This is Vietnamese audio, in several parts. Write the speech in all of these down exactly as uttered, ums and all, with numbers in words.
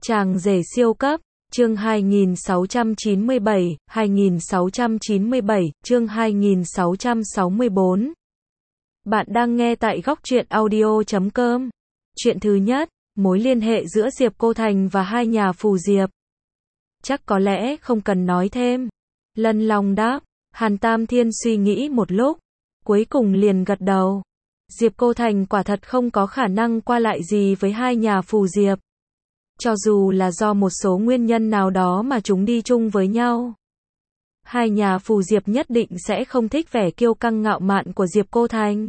Chàng rể siêu cấp, chương hai nghìn sáu trăm chín mươi bảy, hai nghìn sáu trăm chín mươi bảy, chương hai nghìn sáu trăm sáu mươi bốn. Bạn đang nghe tại góc truyện audio chấm com. Chuyện thứ nhất, mối liên hệ giữa Diệp Cô Thành và hai nhà Phù Diệp. Chắc có lẽ không cần nói thêm. Lân Long đáp, Hàn Tam Thiên suy nghĩ một lúc, cuối cùng liền gật đầu. Diệp Cô Thành quả thật không có khả năng qua lại gì với hai nhà Phù Diệp. Cho dù là do một số nguyên nhân nào đó mà chúng đi chung với nhau. Hai nhà Phù Diệp nhất định sẽ không thích vẻ kiêu căng ngạo mạn của Diệp Cô Thành.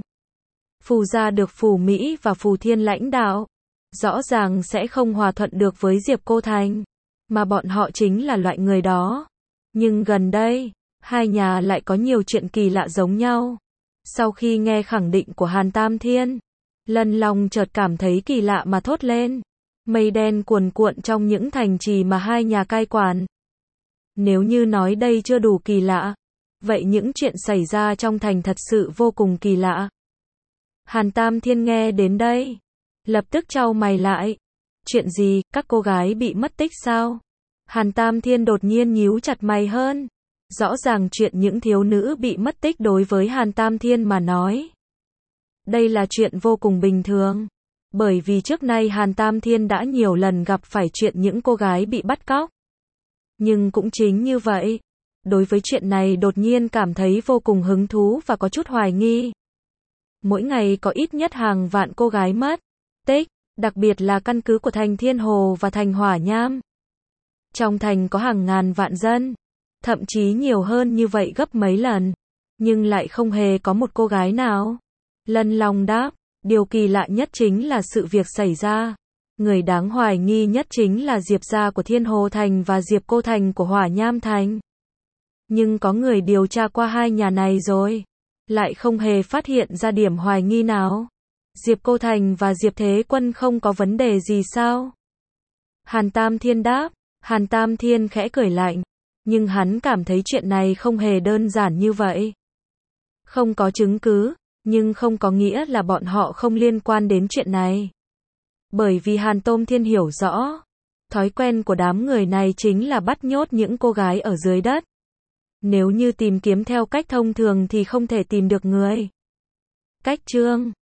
Phù gia được Phù Mỹ và Phù Thiên lãnh đạo, rõ ràng sẽ không hòa thuận được với Diệp Cô Thành, mà bọn họ chính là loại người đó. Nhưng gần đây, hai nhà lại có nhiều chuyện kỳ lạ giống nhau. Sau khi nghe khẳng định của Hàn Tam Thiên, Lân Long chợt cảm thấy kỳ lạ mà thốt lên. Mây đen cuồn cuộn trong những thành trì mà hai nhà cai quản. Nếu như nói đây chưa đủ kỳ lạ, vậy những chuyện xảy ra trong thành thật sự vô cùng kỳ lạ. Hàn Tam Thiên nghe đến đây, lập tức chau mày lại. Chuyện gì, các cô gái bị mất tích sao? Hàn Tam Thiên đột nhiên nhíu chặt mày hơn. Rõ ràng chuyện những thiếu nữ bị mất tích đối với Hàn Tam Thiên mà nói, đây là chuyện vô cùng bình thường. Bởi vì trước nay Hàn Tam Thiên đã nhiều lần gặp phải chuyện những cô gái bị bắt cóc. Nhưng cũng chính như vậy, đối với chuyện này đột nhiên cảm thấy vô cùng hứng thú và có chút hoài nghi. Mỗi ngày có ít nhất hàng vạn cô gái mất tích, đặc biệt là căn cứ của thành Thiên Hồ và thành Hỏa Nham. Trong thành có hàng ngàn vạn dân, thậm chí nhiều hơn như vậy gấp mấy lần, nhưng lại không hề có một cô gái nào. Lân Long đáp, điều kỳ lạ nhất chính là sự việc xảy ra. Người đáng hoài nghi nhất chính là Diệp gia của Thiên Hồ Thành và Diệp Cô Thành của Hỏa Nham Thành. Nhưng có người điều tra qua hai nhà này rồi, lại không hề phát hiện ra điểm hoài nghi nào. Diệp Cô Thành và Diệp Thế Quân không có vấn đề gì sao? Hàn Tam Thiên đáp. Hàn Tam Thiên khẽ cười lạnh, nhưng hắn cảm thấy chuyện này không hề đơn giản như vậy. Không có chứng cứ, nhưng không có nghĩa là bọn họ không liên quan đến chuyện này. Bởi vì Hàn Tôm Thiên hiểu rõ, thói quen của đám người này chính là bắt nhốt những cô gái ở dưới đất. Nếu như tìm kiếm theo cách thông thường thì không thể tìm được người. Cách chương